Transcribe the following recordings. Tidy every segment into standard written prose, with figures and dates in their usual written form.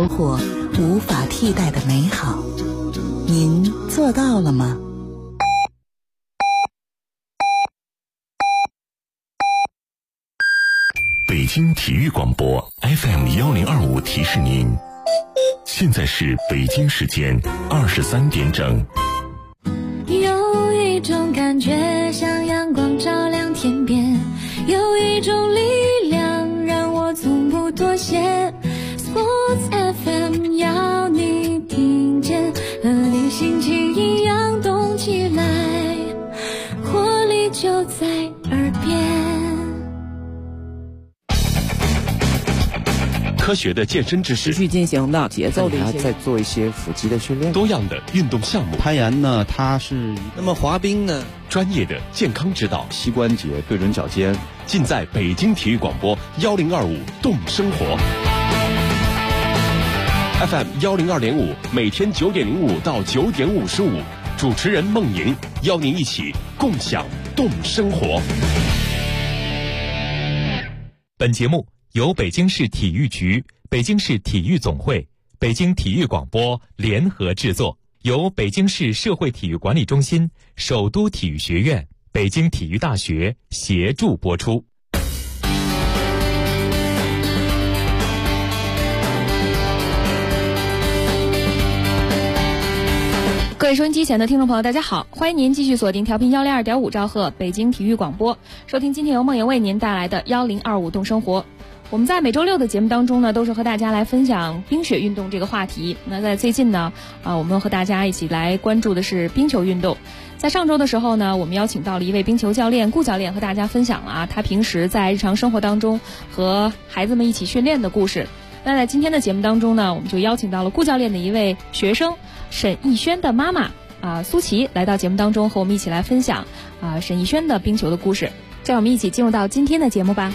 收获无法替代的美好。您做到了吗？ 北京体育广播 FM1025提示您，现在是北京时间23点整。 有一种感觉像阳光照亮天边，有一种力量让我从不妥协。 Sports FM 要你听见，和你心情一样动起来，活力就在耳边。 科学的健身知识， 持续进行的节奏的一些， 再做一些腹肌的训练， 多样的运动项目。 攀岩呢，它是那么滑冰呢， 专业的健康指导， 膝关节对准脚尖， 尽在北京体育广播1025动生活 FM 102.5，每天9点05到9点55，主持人孟莹邀您一起共享动生活。 本节目由北京市体育局、北京市体育总会、北京体育广播联合制作，由北京市社会体育管理中心、首都体育学院、北京体育大学协助播出。 各位收音机前的听众朋友，大家好，欢迎您继续锁定调频102.5兆赫北京体育广播，收听今天由梦莹为您带来的1025动生活。我们在每周六的节目当中呢，都是和大家来分享冰雪运动这个话题。那在最近呢，我们和大家一起来关注的是冰球运动。在上周的时候呢，我们邀请到了一位冰球教练顾教练，和大家分享了他平时在日常生活当中和孩子们一起训练的故事。那在今天的节目当中呢，我们就邀请到了顾教练的一位学生沈逸轩的妈妈苏琪来到节目当中，和我们一起来分享沈逸轩的冰球的故事。让我们一起进入到今天的节目吧。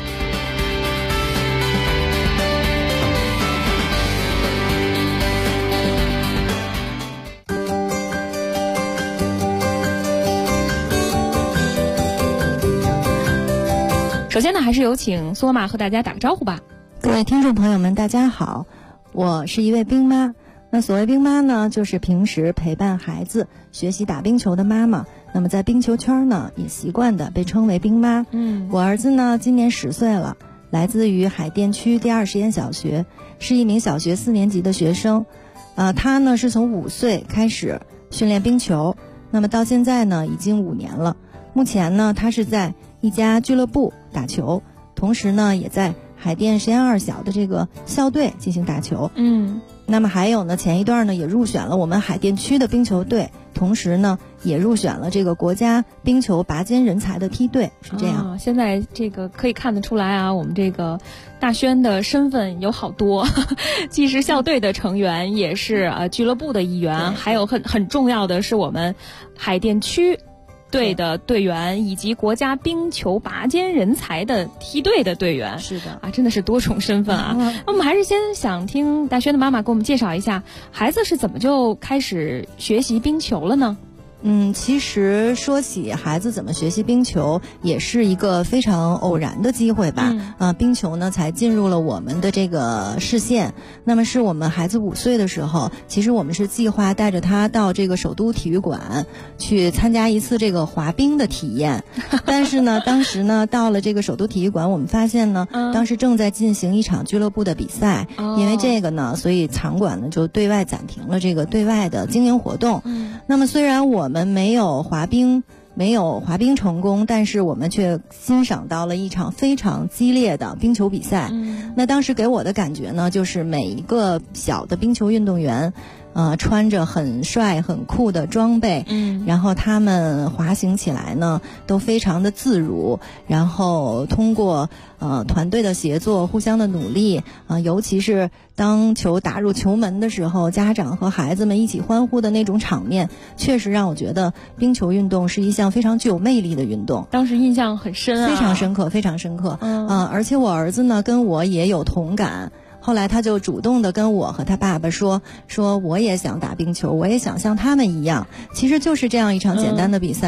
首先呢，还是有请苏妈妈和大家打个招呼吧。 各位听众朋友们，大家好，我是一位冰妈。那所谓冰妈呢，就是平时陪伴孩子学习打冰球的妈妈。那么在冰球圈呢，也习惯的被称为冰妈。我儿子呢今年10岁了，来自于海淀区第2实验小学，是一名小学4年级的学生。他呢是从5岁开始训练冰球，那么到现在呢已经5年了。目前呢他是在一家俱乐部打球，同时呢也在海淀实验2小的这个校队进行打球。那么还有呢，前一段呢也入选了我们海淀区的冰球队，同时呢也入选了这个国家冰球拔尖人才的梯队，是这样。 现在这个可以看得出来啊，我们这个大轩的身份有好多，既是校队的成员，也是俱乐部的一员，还有很重要的是我们海淀区队的队员，以及国家冰球拔尖人才的梯队的队员。 是的真的是多重身份啊。那我们还是先想听大轩的妈妈给我们介绍一下，孩子是怎么就开始学习冰球了呢？ 其实说起孩子怎么学习冰球，也是一个非常偶然的机会吧。冰球呢才进入了我们的这个视线。那么是我们孩子5岁的时候，其实我们是计划带着他到这个首都体育馆去参加一次这个滑冰的体验。但是呢，当时呢到了这个首都体育馆，我们发现呢，当时正在进行一场俱乐部的比赛，因为这个呢，所以场馆呢就对外暂停了这个对外的经营活动。那么虽然我们没有滑冰成功，但是我们却欣赏到了一场非常激烈的冰球比赛。那当时给我的感觉呢，就是每一个小的冰球运动员穿着很帅很酷的装备，然后他们滑行起来呢都非常的自如，然后通过团队的协作，互相的努力尤其是当球打入球门的时候，家长和孩子们一起欢呼的那种场面，确实让我觉得冰球运动是一项非常具有魅力的运动。 当时印象很深非常深刻非常深刻。而且我儿子呢跟我也有同感，后来他就主动的跟我和他爸爸说我也想打冰球，我也想像他们一样。其实就是这样一场简单的比赛，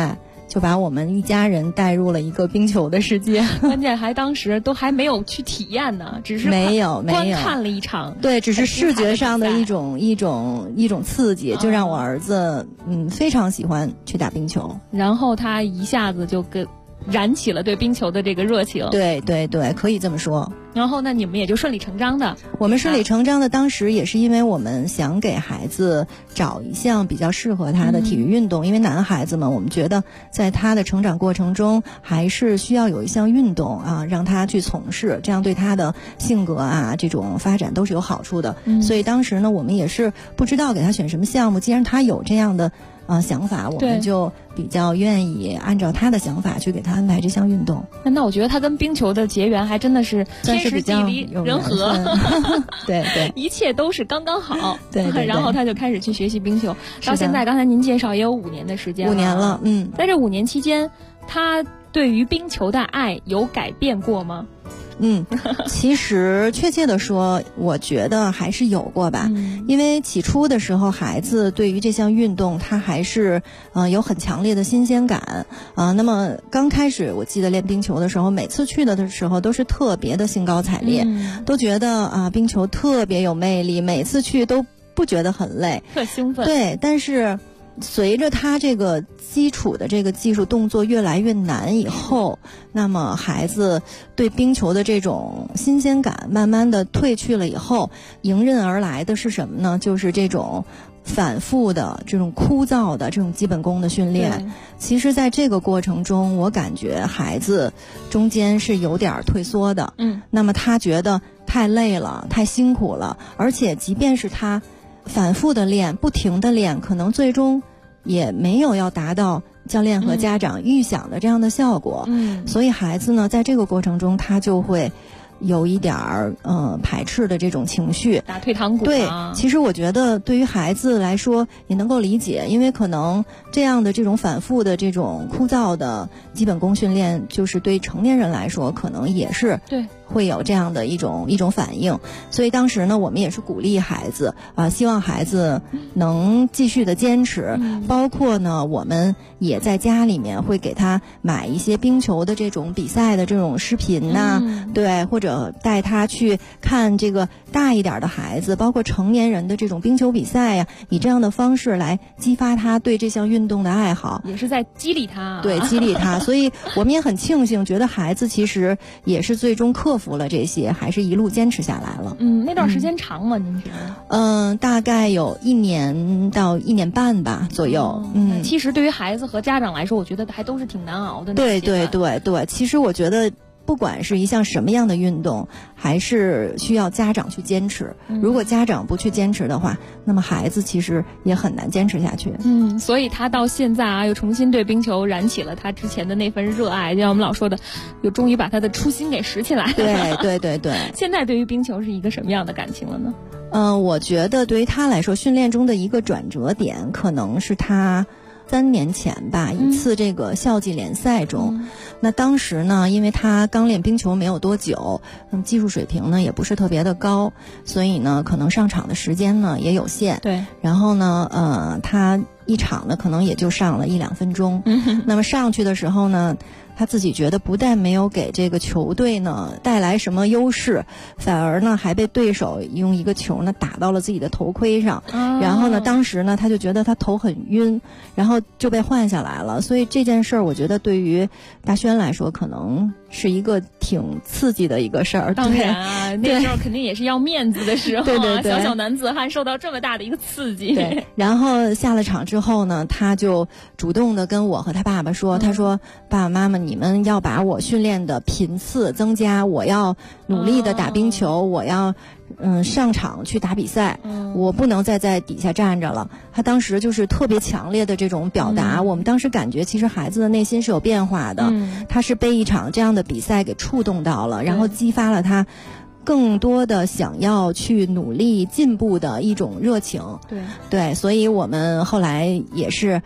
就把我们一家人带入了一个冰球的世界。 关键还当时都还没有去体验呢，只是没有观看了一场， 对，只是视觉上的一种刺激，就让我儿子非常喜欢去打冰球， 然后他一下子就燃起了对冰球的这个热情。 对对对，可以这么说。 然后呢，你们也就顺理成章的。 我们顺理成章的，当时也是因为我们想给孩子找一项比较适合他的体育运动，因为男孩子们，我们觉得在他的成长过程中还是需要有一项运动啊，让他去从事，这样对他的性格啊这种发展都是有好处的。所以当时呢，我们也是不知道给他选什么项目，既然他有这样的想法，我们就比较愿意按照他的想法去给他安排这项运动。 那我觉得他跟冰球的结缘还真的是天时地利人和， 对对， 一切都是刚刚好。 对对， 然后他就开始去学习冰球，到现在刚才您介绍也有5年的时间了。 5年了， 在这5年期间，他对于冰球的爱有改变过吗？ 其实确切的说，我觉得还是有过吧。因为起初的时候，孩子对于这项运动，他还是有很强烈的新鲜感那么刚开始，我记得练冰球的时候，每次去的时候都是特别的兴高采烈，都觉得冰球特别有魅力，每次去都不觉得很累， 特兴奋。 对，但是随着他这个基础的这个技术动作越来越难以后，那么孩子对冰球的这种新鲜感慢慢的褪去了以后，迎刃而来的是什么呢？就是这种反复的这种枯燥的这种基本功的训练。其实在这个过程中，我感觉孩子中间是有点退缩的。那么他觉得太累了，太辛苦了，而且即便是他反复的练，不停的练，可能最终也没有要达到教练和家长预想的这样的效果。所以孩子呢，在这个过程中，他就会有一点排斥的这种情绪， 打退堂鼓。 对，其实我觉得对于孩子来说也能够理解，因为可能这样的这种反复的这种枯燥的基本功训练，就是对成年人来说可能也是对会有这样的一种反应。所以当时呢，我们也是鼓励孩子希望孩子能继续的坚持，包括呢，我们也在家里面会给他买一些冰球的这种比赛的这种视频对，或者带他去看这个大一点的孩子，包括成年人的这种冰球比赛呀，以这样的方式来激发他对这项运动的爱好， 也是在激励他。 对，激励他。所以我们也很庆幸，觉得孩子其实也是最终克服了这些，还是一路坚持下来了。 那段时间长吗？您觉得？ 大概有1年到1年半吧左右。 其实对于孩子和家长来说，我觉得还都是挺难熬的。 对对对对，其实我觉得不管是一项什么样的运动，还是需要家长去坚持。如果家长不去坚持的话，那么孩子其实也很难坚持下去。 所以他到现在又重新对冰球燃起了他之前的那份热爱，就像我们老说的，又终于把他的初心给拾起来了。 对对对对。 现在对于冰球是一个什么样的感情了呢？ 我觉得对于他来说，训练中的一个转折点，可能是他3年前吧，一次这个校际联赛中，那当时呢，因为他刚练冰球没有多久，技术水平呢也不是特别的高，所以呢，可能上场的时间呢也有限。 对。 然后呢，他一场呢可能也就上了1-2分钟。那么上去的时候呢，他自己觉得不但没有给这个球队呢带来什么优势，反而呢还被对手用一个球呢打到了自己的头盔上。然后呢，当时呢他就觉得他头很晕，然后就被换下来了。所以这件事儿，我觉得对于大轩来说，可能是一个挺刺激的一个事儿。 当然啊，那时候肯定也是要面子的时候对对对， 小小男子汉受到这么大的一个刺激。 对，然后下了场之后呢，他就主动的跟我和他爸爸说，他说爸爸妈妈，你们要把我训练的频次增加，我要努力的打冰球，我要上场去打比赛，我不能再在底下站着了。他当时就是特别强烈的这种表达，我们当时感觉其实孩子的内心是有变化的，他是被一场这样的比赛给触动到了，然后激发了他更多的想要去努力进步的一种热情。 对， 所以我们后来也是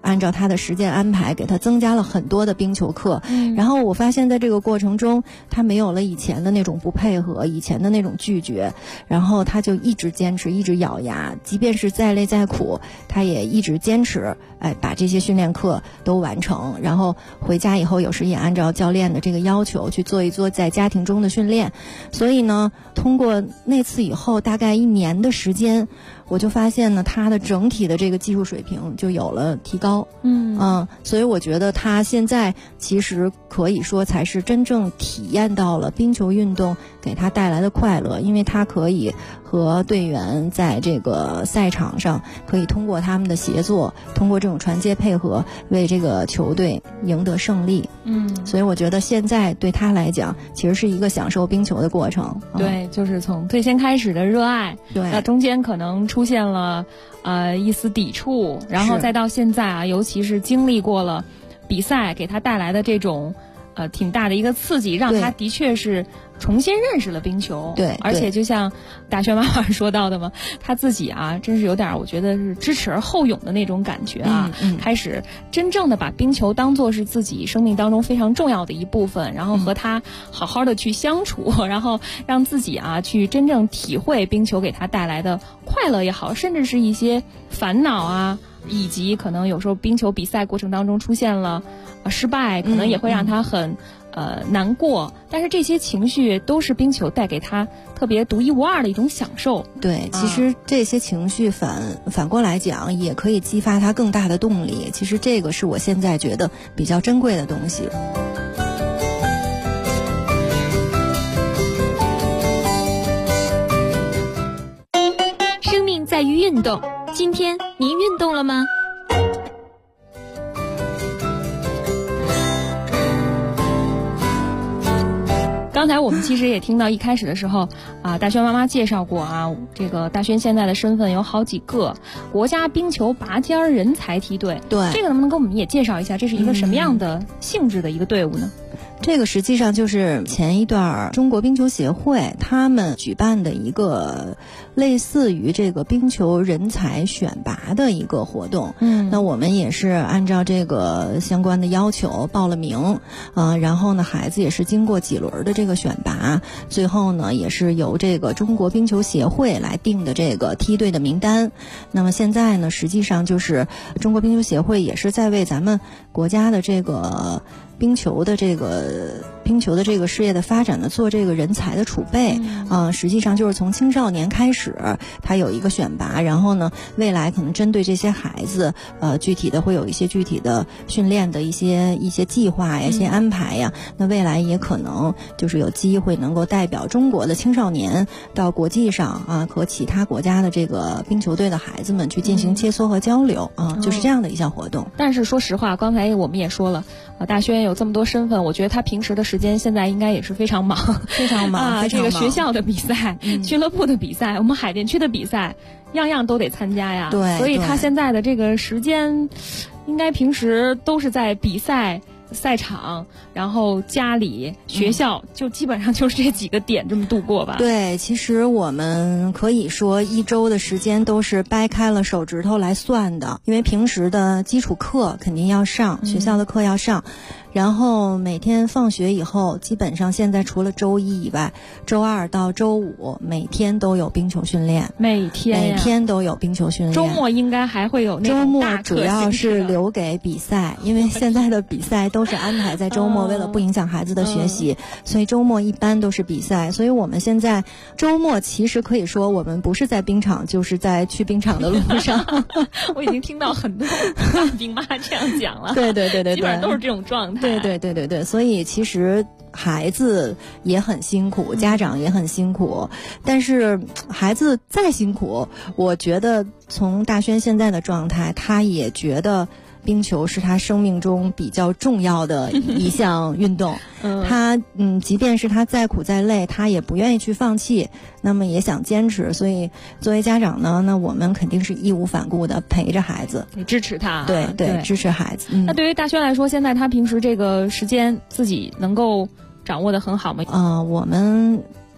按照他的时间安排给他增加了很多的冰球课。然后我发现在这个过程中，他没有了以前的那种不配合，以前的那种拒绝，然后他就一直坚持，一直咬牙，即便是再累再苦，他也一直坚持，把这些训练课都完成。然后回家以后，有时也按照教练的这个要求去做一做在家庭中的训练。所以呢，通过那次以后，大概1年的时间，我就发现呢，他的整体的这个技术水平就有了提高。所以我觉得他现在其实可以说才是真正体验到了冰球运动给他带来的快乐，因为他可以和队员在这个赛场上可以通过他们的协作，通过这种传接配合，为这个球队赢得胜利。所以我觉得现在对他来讲，其实是一个享受冰球的过程。 对，就是从最先开始的热爱， 对， 那中间可能出现了一丝抵触，然后再到现在啊，尤其是经历过了比赛给他带来的这种挺大的一个刺激，让他的确是重新认识了冰球。 对， 而且就像大轩妈妈说到的嘛，他自己啊，真是有点我觉得是知耻而后勇的那种感觉啊。开始真正的把冰球当作是自己生命当中非常重要的一部分，然后和他好好的去相处，然后让自己啊去真正体会冰球给他带来的快乐也好，甚至是一些烦恼啊，以及可能有时候冰球比赛过程当中出现了失败，可能也会让他很难过，但是这些情绪都是冰球带给他特别独一无二的一种享受。 对，其实这些情绪反过来讲，也可以激发他更大的动力。其实这个是我现在觉得比较珍贵的东西。 生命在于运动，今天您运动了吗？ 刚才我们其实也听到一开始的时候大轩妈妈介绍过啊，这个大轩现在的身份有好几个国家冰球拔尖人才梯队。 对， 这个能不能给我们也介绍一下，这是一个什么样的性质的一个队伍呢？ 这个实际上就是前一段中国冰球协会他们举办的一个类似于这个冰球人才选拔的一个活动。那我们也是按照这个相关的要求报了名，然后呢，孩子也是经过几轮的这个选拔，最后呢，也是由这个中国冰球协会来定的这个梯队的名单。那么现在呢，实际上就是中国冰球协会也是在为咱们国家的这个冰球的这个事业的发展呢，做这个人才的储备。实际上就是从青少年开始，他有一个选拔，然后呢，未来可能针对这些孩子，具体的会有一些具体的训练的一些计划呀，一些安排呀。那未来也可能就是有机会能够代表中国的青少年到国际上和其他国家的这个冰球队的孩子们去进行切磋和交流就是这样的一项活动。 但是说实话，刚才我们也说了，大轩有这么多身份，我觉得他平时的时间现在应该也是非常忙， 非常忙这个学校的比赛、俱乐部的比赛，我们海淀区的比赛，样样都得参加呀。 对， 所以他现在的这个时间，应该平时都是在比赛赛场，然后家里、学校，就基本上就是这几个点这么度过吧。 对，其实我们可以说一周的时间都是掰开了手指头来算的，因为平时的基础课肯定要上，学校的课要上。然后每天放学以后，基本上现在除了周一以外，周二到周五每天都有冰球训练， 每天都有冰球训练。 周末应该还会有那种周末主要是留给比赛，因为现在的比赛都是安排在周末，为了不影响孩子的学习，所以周末一般都是比赛。所以我们现在周末其实可以说我们不是在冰场，就是在去冰场的路上。 我已经听到很多大冰妈这样讲了。 对， 基本上都是这种状态。 对，所以其实孩子也很辛苦，家长也很辛苦，但是孩子再辛苦，我觉得从大轩现在的状态，他也觉得冰球是他生命中比较重要的一项运动。他即便是他再苦再累，他也不愿意去放弃，那么也想坚持。所以作为家长呢，那我们肯定是义无反顾的陪着孩子， 支持他。 对，支持孩子。 那对于大轩来说，现在他平时这个时间自己能够掌握得很好吗？ 我们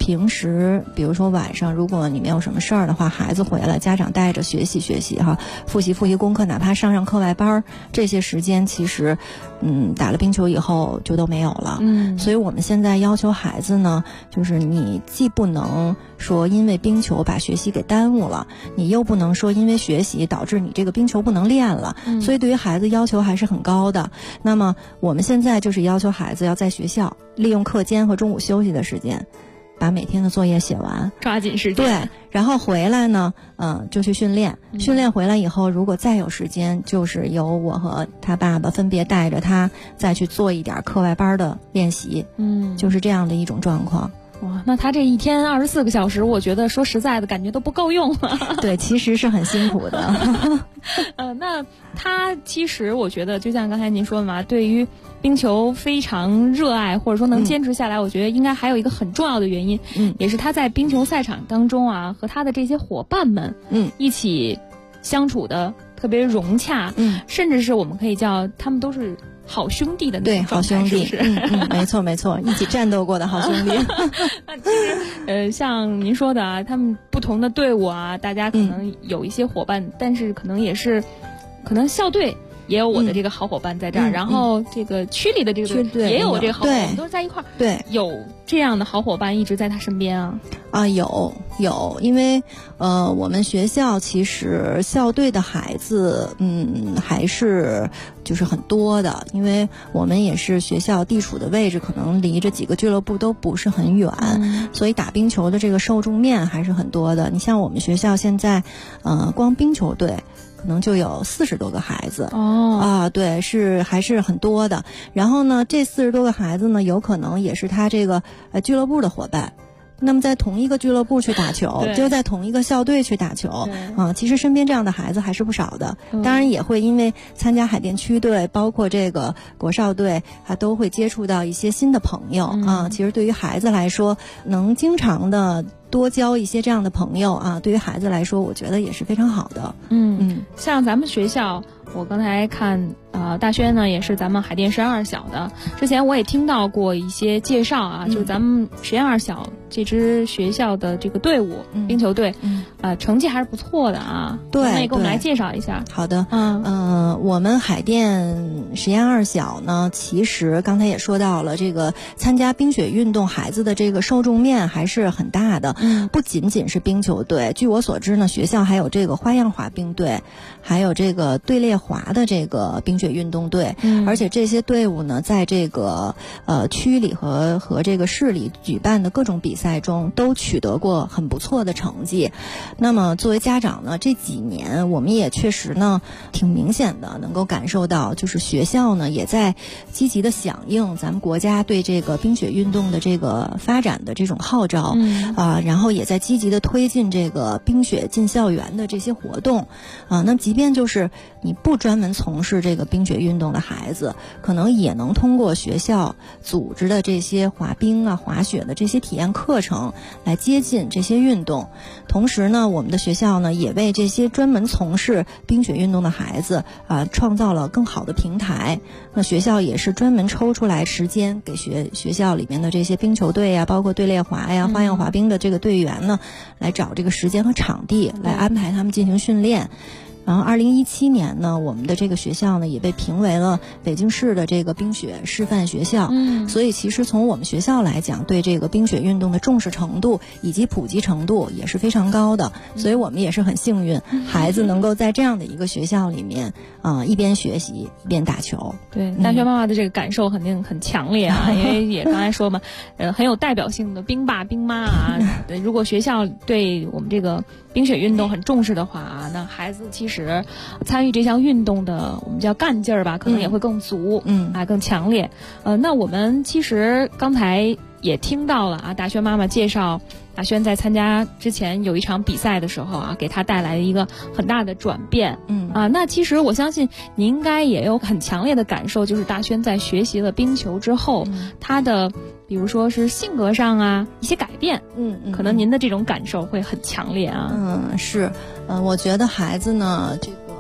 平时比如说晚上，如果你没有什么事儿的话，孩子回来，家长带着学习学习哈，复习功课，哪怕上课外班，这些时间其实打了冰球以后就都没有了。所以我们现在要求孩子呢，就是你既不能说因为冰球把学习给耽误了，你又不能说因为学习导致你这个冰球不能练了。所以对于孩子要求还是很高的。那么我们现在就是要求孩子要在学校利用课间和中午休息的时间，把每天的作业写完， 抓紧时间。 对，然后回来呢，就去训练。训练回来以后，如果再有时间，就是由我和他爸爸分别带着他再去做一点课外班的练习。就是这样的一种状况。 哇，那他这一天24个小时，我觉得说实在的，感觉都不够用了。 对，其实是很辛苦的。 那他其实我觉得，就像刚才您说的嘛，对于冰球非常热爱，或者说能坚持下来，我觉得应该还有一个很重要的原因，也是他在冰球赛场当中啊，和他的这些伙伴们，一起相处的特别融洽，甚至是我们可以叫他们都是好兄弟的那种状态。对，好兄弟， 是没错没错，一起战斗过的好兄弟。 那其实像您说的啊，他们不同的队伍啊，大家可能有一些伙伴，但是可能校队也有我的这个好伙伴在这儿，然后这个区里的这个队也有这个好伙伴，我们都是在一块儿。 对， 有这样的好伙伴一直在他身边啊。 有，因为我们学校其实校队的孩子还是就是很多的，因为我们也是学校地处的位置，可能离这几个俱乐部都不是很远，所以打冰球的这个受众面还是很多的。你像我们学校现在光冰球队可能就有40多个孩子。对，还是很多的。然后呢，这40多个孩子呢，有可能也是他这个俱乐部的伙伴。那么在同一个俱乐部去打球，就在同一个校队去打球其实身边这样的孩子还是不少的。当然也会因为参加海淀区队，包括这个国少队，都会接触到一些新的朋友其实对于孩子来说，能经常的多交一些这样的朋友对于孩子来说，我觉得也是非常好的。 像咱们学校，我刚才看大轩呢也是咱们海淀实验二小的，之前我也听到过一些介绍就是咱们实验二小这支学校的这个队伍，冰球队成绩还是不错的啊。 对， 那也给我们来介绍一下。 好的。我们海淀实验二小呢，其实刚才也说到了，这个参加冰雪运动孩子的这个受众面还是很大的。不仅仅是冰球队，据我所知呢，学校还有这个花样滑冰队，还有这个队列滑的这个冰雪运动队。而且这些队伍呢，在这个区里和这个市里举办的各种比赛中都取得过很不错的成绩。那么作为家长呢，这几年我们也确实呢挺明显的能够感受到，就是学校呢也在积极的响应咱们国家对这个冰雪运动的这个发展的这种号召然后也在积极的推进这个冰雪进校园的这些活动那即便就是你不专门从事这个冰雪运动的孩子，可能也能通过学校组织的这些滑冰滑雪的这些体验课程来接近这些运动。同时呢，我们的学校呢也为这些专门从事冰雪运动的孩子创造了更好的平台。那学校也是专门抽出来时间给学校里面的这些冰球队包括队列滑花样滑冰的这个队员呢，来找这个时间和场地来安排他们进行训练。然后2017年呢，我们的这个学校呢也被评为了北京市的这个冰雪示范学校。所以其实从我们学校来讲，对这个冰雪运动的重视程度以及普及程度也是非常高的。所以我们也是很幸运，孩子能够在这样的一个学校里面一边学习一边打球。 对，大学妈妈的这个感受肯定很强烈因为也刚才说嘛很有代表性的冰爸冰妈如果学校对我们这个冰雪运动很重视的话那孩子其实参与这项运动的我们叫干劲儿吧，可能也会更足更强烈。那我们其实刚才也听到了大轩妈妈介绍大轩在参加之前有一场比赛的时候给他带来了一个很大的转变。那其实我相信你应该也有很强烈的感受，就是大轩在学习了冰球之后他的比如说是性格上一些改变。可能您的这种感受会很强烈是我觉得孩子呢这个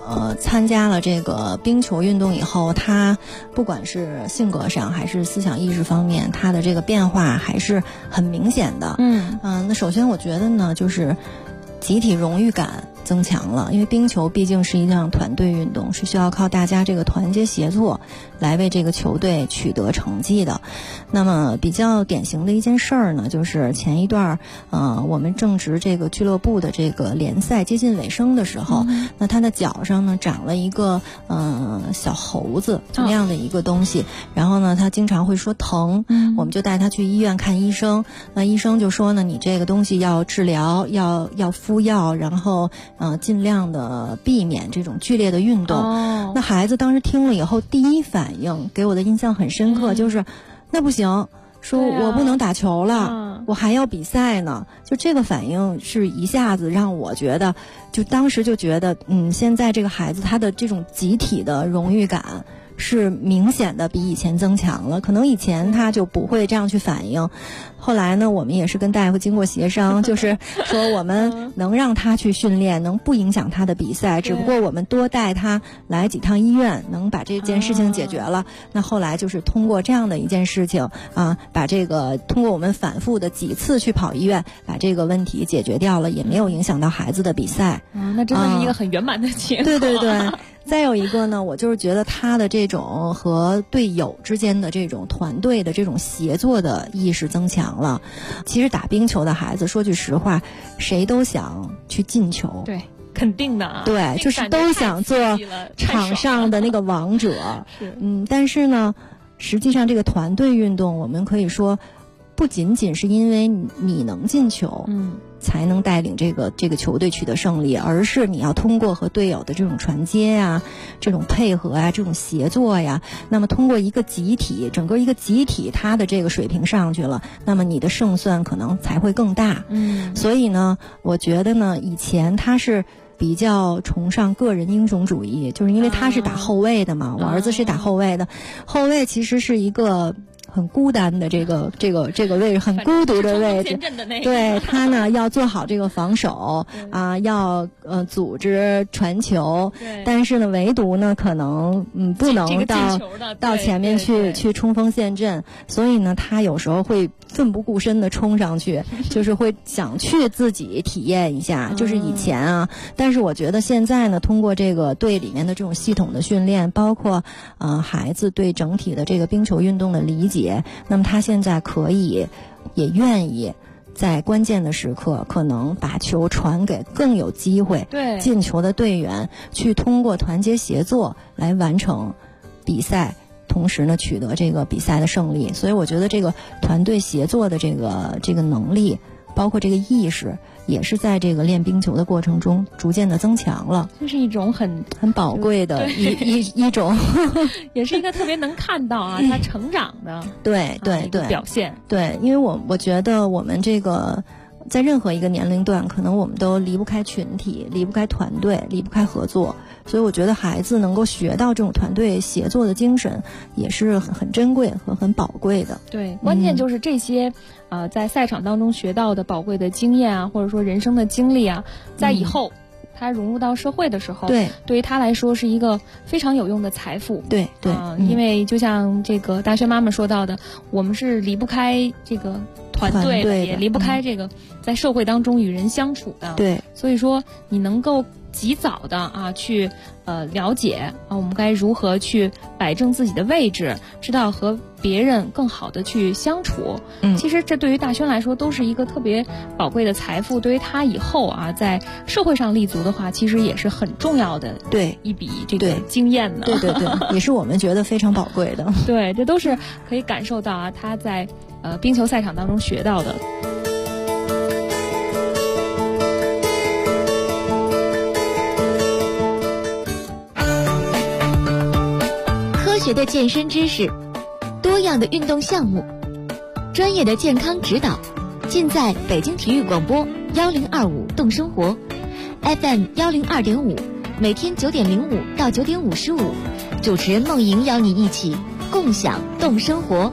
参加了这个冰球运动以后，他不管是性格上还是思想意识方面，他的这个变化还是很明显的。那首先我觉得呢，就是集体荣誉感增强了，因为冰球毕竟是一项团队运动，是需要靠大家这个团结协作来为这个球队取得成绩的。那么比较典型的一件事儿呢，就是前一段我们正值这个俱乐部的这个联赛接近尾声的时候，那他的脚上呢长了一个小猴子这样的一个东西，然后呢他经常会说疼，我们就带他去医院看医生，那医生就说呢，你这个东西要治疗，要敷药，然后尽量的避免这种剧烈的运动。那孩子当时听了以后，第一反应给我的印象很深刻，就是那不行，说我不能打球了，我还要比赛呢。就这个反应是一下子让我觉得，就当时就觉得现在这个孩子他的这种集体的荣誉感是明显的比以前增强了，可能以前他就不会这样去反应。后来呢，我们也是跟大夫经过协商，就是说我们能让他去训练，能不影响他的比赛，只不过我们多带他来几趟医院，能把这件事情解决了。那后来就是通过这样的一件事情把这个通过我们反复的几次去跑医院，把这个问题解决掉了，也没有影响到孩子的比赛。 那真的是一个很圆满的结果。 对对对。再有一个呢，我就是觉得他的这种和队友之间的这种团队的这种协作的意识增强了。其实打冰球的孩子，说句实话，谁都想去进球。 对，肯定的啊。 对，就是都想做场上的那个王者。但是呢，实际上这个团队运动，我们可以说，不仅仅是因为你能进球，才能带领这个球队取得胜利，而是你要通过和队友的这种传接呀、这种配合呀、这种协作呀，那么通过一个集体，整个一个集体它的这个水平上去了，那么你的胜算可能才会更大。所以呢，我觉得呢，以前他是比较崇尚个人英雄主义，就是因为他是打后卫的嘛，我儿子是打后卫的，后卫其实是一个很孤单的这个位置，很孤独的位置。对，他呢要做好这个防守要组织传球，但是呢唯独呢可能不能到前面去冲锋陷阵，所以呢他有时候会奋不顾身的冲上去，就是会想去自己体验一下，就是以前但是我觉得现在呢，通过这个队里面的这种系统的训练，包括孩子对整体的这个冰球运动的理解，那么他现在可以也愿意在关键的时刻可能把球传给更有机会进球的队员，去通过团结协作来完成比赛，同时呢取得这个比赛的胜利。所以我觉得这个团队协作的这个能力，包括这个意识，也是在这个练冰球的过程中逐渐的增强了。 这是一种很宝贵的一种也是一个特别能看到他成长的对表现。 对，因为我觉得我们这个在任何一个年龄段，可能我们都离不开群体，离不开团队，离不开合作，所以我觉得孩子能够学到这种团队协作的精神，也是很珍贵和很宝贵的。 对，关键就是这些在赛场当中学到的宝贵的经验或者说人生的经历在以后他融入到社会的时候，对于他来说是一个非常有用的财富。 对， 因为就像这个大轩妈妈说到的，我们是离不开这个团队的，也离不开这个在社会当中与人相处的。 对， 所以说你能够及早的去了解我们该如何去摆正自己的位置，知道和别人更好的去相处。其实这对于大轩来说都是一个特别宝贵的财富，对于他以后在社会上立足的话，其实也是很重要的一笔这个经验的。 对，也是我们觉得非常宝贵的。 对，这都是可以感受到他在冰球赛场当中学到的。 科学的健身知识，多样的运动项目，专业的健康指导，尽在北京体育广播1025动生活 FM 102.5，每天9点05到9点55，主持人梦莹邀你一起共享动生活。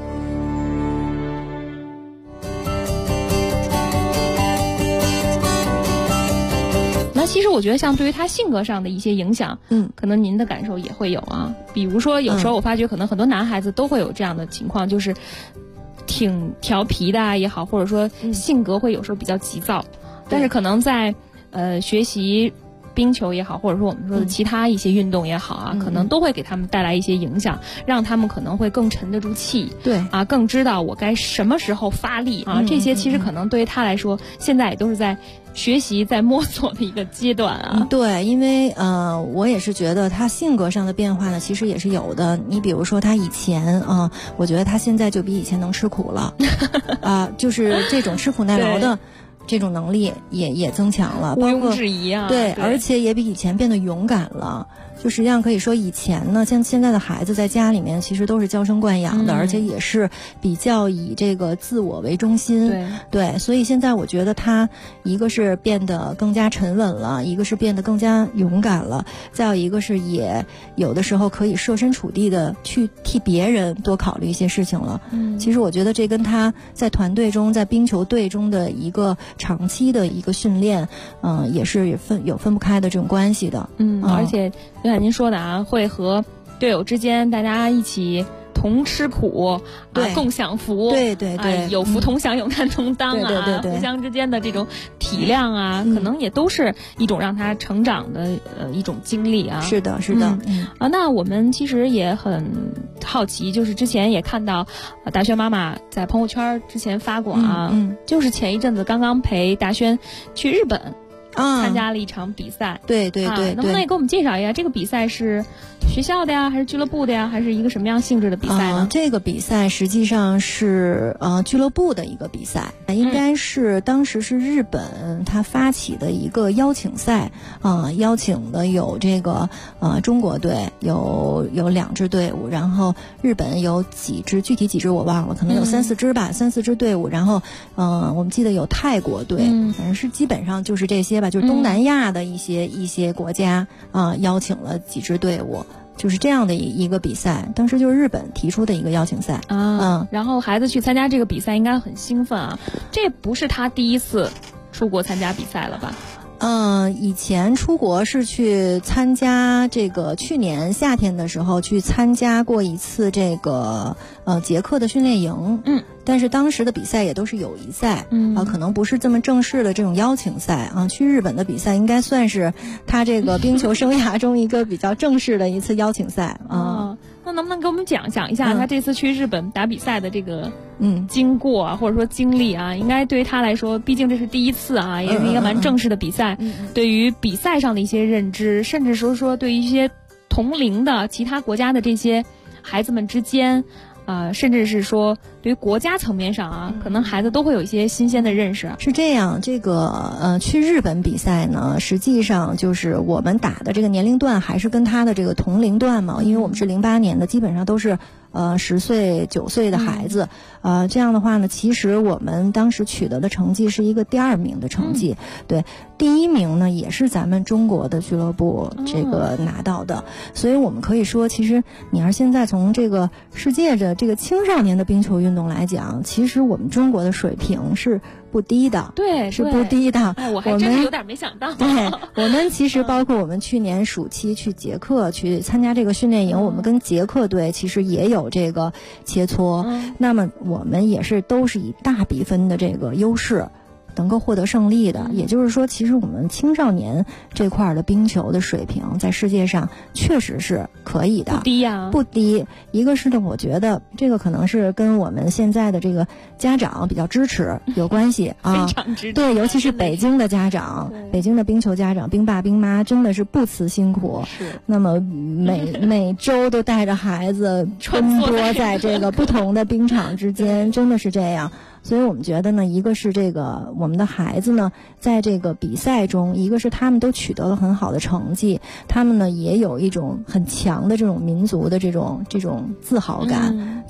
那其实我觉得像对于他性格上的一些影响，可能您的感受也会有啊。比如说有时候我发觉可能很多男孩子都会有这样的情况，就是挺调皮的也好，或者说性格会有时候比较急躁，但是可能在学习冰球也好，或者说我们说的其他一些运动也好啊，可能都会给他们带来一些影响，让他们可能会更沉得住气， 对啊，更知道我该什么时候发力啊。这些其实可能对于他来说，现在也都是在学习、在摸索的一个阶段啊。 对，因为我也是觉得他性格上的变化呢，其实也是有的。你比如说他以前我觉得他现在就比以前能吃苦了就是这种吃苦耐劳的这种能力也增强了， 毋庸置疑啊。 对，而且也比以前变得勇敢了。就实际上可以说，以前呢，像现在的孩子在家里面其实都是娇生惯养的，而且也是比较以这个自我为中心。对，所以现在我觉得他一个是变得更加沉稳了，一个是变得更加勇敢了，再有一个是也有的时候可以设身处地的去替别人多考虑一些事情了。其实我觉得这跟他在团队中，在冰球队中的一个长期的一个训练，也是有分不开的这种关系的。 而且就像您说的啊，会和队友之间大家一起同吃苦， 对， 共享福， 对， 有福同享，有难同当啊， 对， 互相之间的这种体谅啊，可能也都是一种让他成长的一种经历啊。 是的。 那我们其实也很好奇，就是之前也看到达轩妈妈在朋友圈之前发过啊，就是前一阵子刚刚陪达轩去日本参加了一场比赛。 对， 能不能也给我们介绍一下这个比赛是学校的呀，还是俱乐部的呀，还是一个什么样性质的比赛呢？ 这个比赛实际上是俱乐部的一个比赛，应该是当时是日本他发起的一个邀请赛邀请的有这个中国队有2支队伍，然后日本有几支，具体几支我忘了，可能有3、4支吧，3、4支队伍，然后我们记得有泰国队，反正是基本上就是这些吧，就是东南亚的一些国家邀请了几支队伍。就是这样的一个比赛，当时就是日本提出的一个邀请赛然后孩子去参加这个比赛应该很兴奋啊，这不是他第一次出国参加比赛了吧？ 以前出国是去参加这个去年夏天的时候去参加过一次这个捷克的训练营，但是当时的比赛也都是友谊赛，可能不是这么正式的这种邀请赛去日本的比赛应该算是他这个冰球生涯中一个比较正式的一次邀请赛那能不能给我们讲一下他这次去日本打比赛的这个经过啊，或者说经历啊？应该对于他来说，毕竟这是第一次啊，也是一个蛮正式的比赛。对于比赛上的一些认知，甚至说对于一些同龄的其他国家的这些孩子们之间，甚至是说对于国家层面上啊，可能孩子都会有一些新鲜的认识。 是这样，这个去日本比赛呢，实际上就是我们打的这个年龄段还是跟他的这个同龄段嘛，因为我们是08年的，基本上都是10岁9岁的孩子，这样的话呢，其实我们当时取得的成绩是一个第2名的成绩，对，第1名呢也是咱们中国的俱乐部这个拿到的，所以我们可以说，其实你要现在从这个世界的这个青少年的冰球运动来讲，其实我们中国的水平是不低的， 对， 是不低的。 我还真是有点没想到。 对，我们其实包括我们去年暑期去捷克去参加这个训练营，我们跟捷克队其实也有这个切磋，那么我们也是都是以大比分的这个优势能够获得胜利的，也就是说，其实我们青少年这块的冰球的水平在世界上确实是可以的， 不低呀， 不低。一个是呢，我觉得这个可能是跟我们现在的这个家长比较支持有关系非常支持。 对，尤其是北京的家长，北京的冰球家长，冰爸冰妈真的是不辞辛苦， 是。 那么每周都带着孩子奔波在这个不同的冰场之间，真的是这样。所以我们觉得呢，一个是这个我们的孩子呢，在这个比赛中，一个是他们都取得了很好的成绩，他们呢也有一种很强的这种民族的这种自豪感，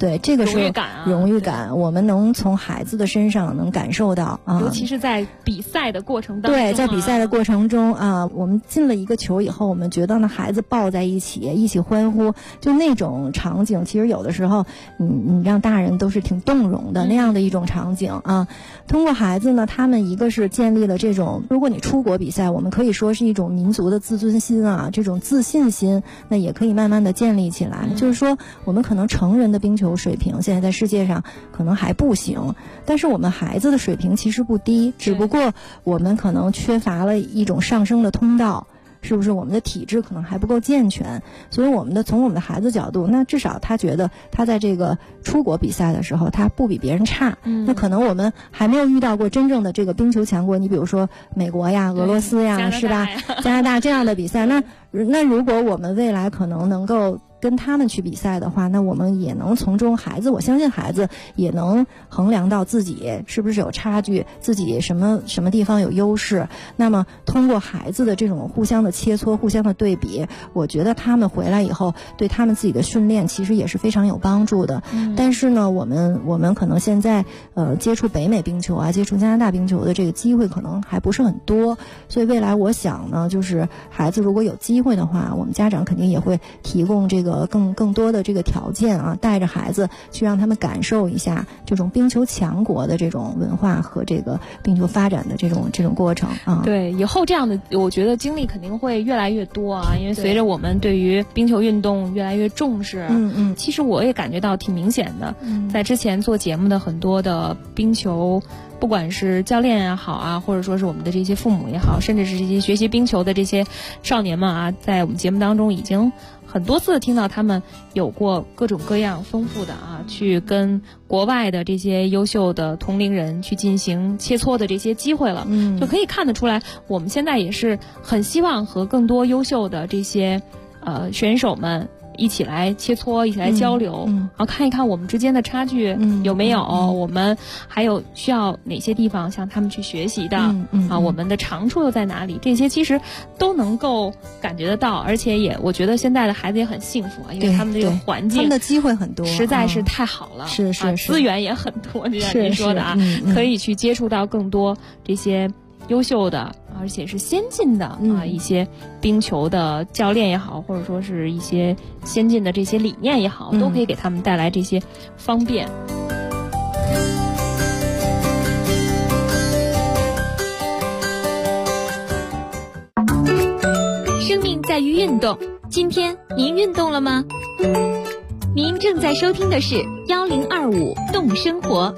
对，这个是荣誉感，我们能从孩子的身上能感受到啊， 尤其是在比赛的过程当中， 对，在比赛的过程中啊，我们进了一个球以后，我们觉得呢孩子抱在一起欢呼，就那种场景，其实有的时候你让大人都是挺动容的那样的一种场景啊。通过孩子呢，他们一个是建立了这种，如果你出国比赛，我们可以说是一种民族的自尊心啊，这种自信心，那也可以慢慢的建立起来。就是说，我们可能成人的冰球水平现在在世界上可能还不行，但是我们孩子的水平其实不低，只不过我们可能缺乏了一种上升的通道。是不是我们的体质可能还不够健全？所以从我们的孩子角度，那至少他觉得他在这个出国比赛的时候，他不比别人差。那可能我们还没有遇到过真正的这个冰球强国，你比如说美国呀、俄罗斯呀，是吧？加拿大这样的比赛，那如果我们未来可能能够跟他们去比赛的话，那我们也能从中我相信孩子也能衡量到自己是不是有差距，自己什么地方有优势。那么通过孩子的这种互相的切磋、互相的对比，我觉得他们回来以后对他们自己的训练其实也是非常有帮助的。但是呢，我们可能现在接触北美冰球啊，接触加拿大冰球的这个机会可能还不是很多，所以未来我想呢，就是孩子如果有机会的话，我们家长肯定也会提供这个更多的这个条件啊，带着孩子去让他们感受一下这种冰球强国的这种文化和这个冰球发展的这种过程啊。 对，以后这样的我觉得经历肯定会越来越多啊，因为随着我们对于冰球运动越来越重视，其实我也感觉到挺明显的，在之前做节目的很多的冰球。不管是教练也好啊，或者说是我们的这些父母也好，甚至是这些学习冰球的这些少年们啊，在我们节目当中已经很多次听到他们有过各种各样丰富的啊，去跟国外的这些优秀的同龄人去进行切磋的这些机会了。就可以看得出来，我们现在也是很希望和更多优秀的这些选手们一起来切磋，一起来交流，然后看一看我们之间的差距有没有，我们还有需要哪些地方向他们去学习的啊，我们的长处又在哪里？这些其实都能够感觉得到，而且我觉得现在的孩子也很幸福啊，因为他们这个环境， 他们的机会很多， 实在是太好了， 是资源也很多，就像您说的啊，可以去接触到更多这些优秀的而且是先进的一些冰球的教练也好，或者说是一些先进的这些理念也好，都可以给他们带来这些方便。 生命在于运动，今天您运动了吗？您正在收听的是1025动生活。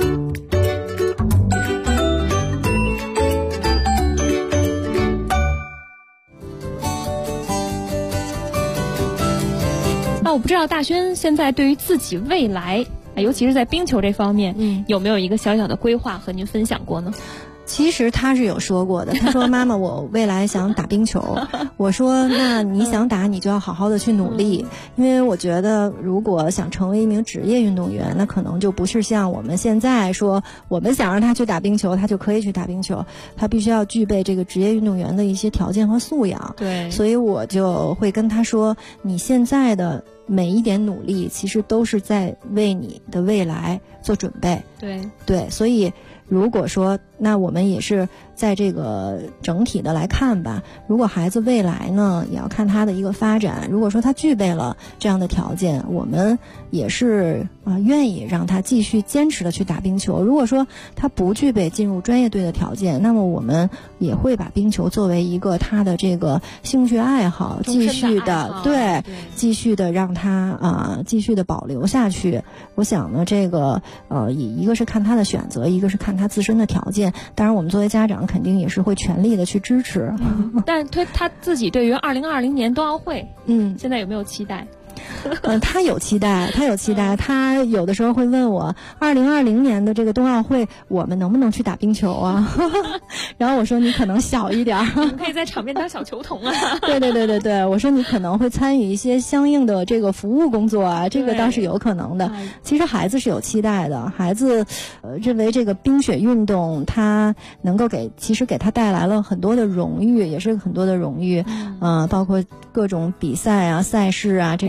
我不知道大轩现在对于自己未来，尤其是在冰球这方面，有没有一个小小的规划和您分享过呢？ 其实他是有说过的，他说妈妈我未来想打冰球。我说那你想打你就要好好的去努力，因为我觉得如果想成为一名职业运动员，那可能就不是像我们现在说我们想让他去打冰球他就可以去打冰球，他必须要具备这个职业运动员的一些条件和素养。 对， 所以我就会跟他说，你现在的每一点努力其实都是在为你的未来做准备。对，所以如果说那我们也是在这个整体的来看吧，如果孩子未来呢也要看他的一个发展，如果说他具备了这样的条件，我们也是愿意让他继续坚持的去打冰球。如果说他不具备进入专业队的条件，那么我们也会把冰球作为一个他的这个兴趣爱好，继续的让他继续的保留下去。我想呢这个一个是看他的选择，一个是看他自身的条件，当然我们作为家长肯定也是会全力的去支持。 但他自己对于2020年冬奥会现在有没有期待？ 他有期待，他有的时候会问我2020年的这个冬奥会我们能不能去打冰球啊？然后我说你可能小一点， 你可以在场边当小球童啊。 对，我说你可能会参与一些相应的这个服务工作啊，这个倒是有可能的。其实孩子是有期待的，孩子认为这个冰雪运动它能够其实给他带来了很多的荣誉，也是很多的荣誉，包括各种比赛啊赛事啊这种。 我看这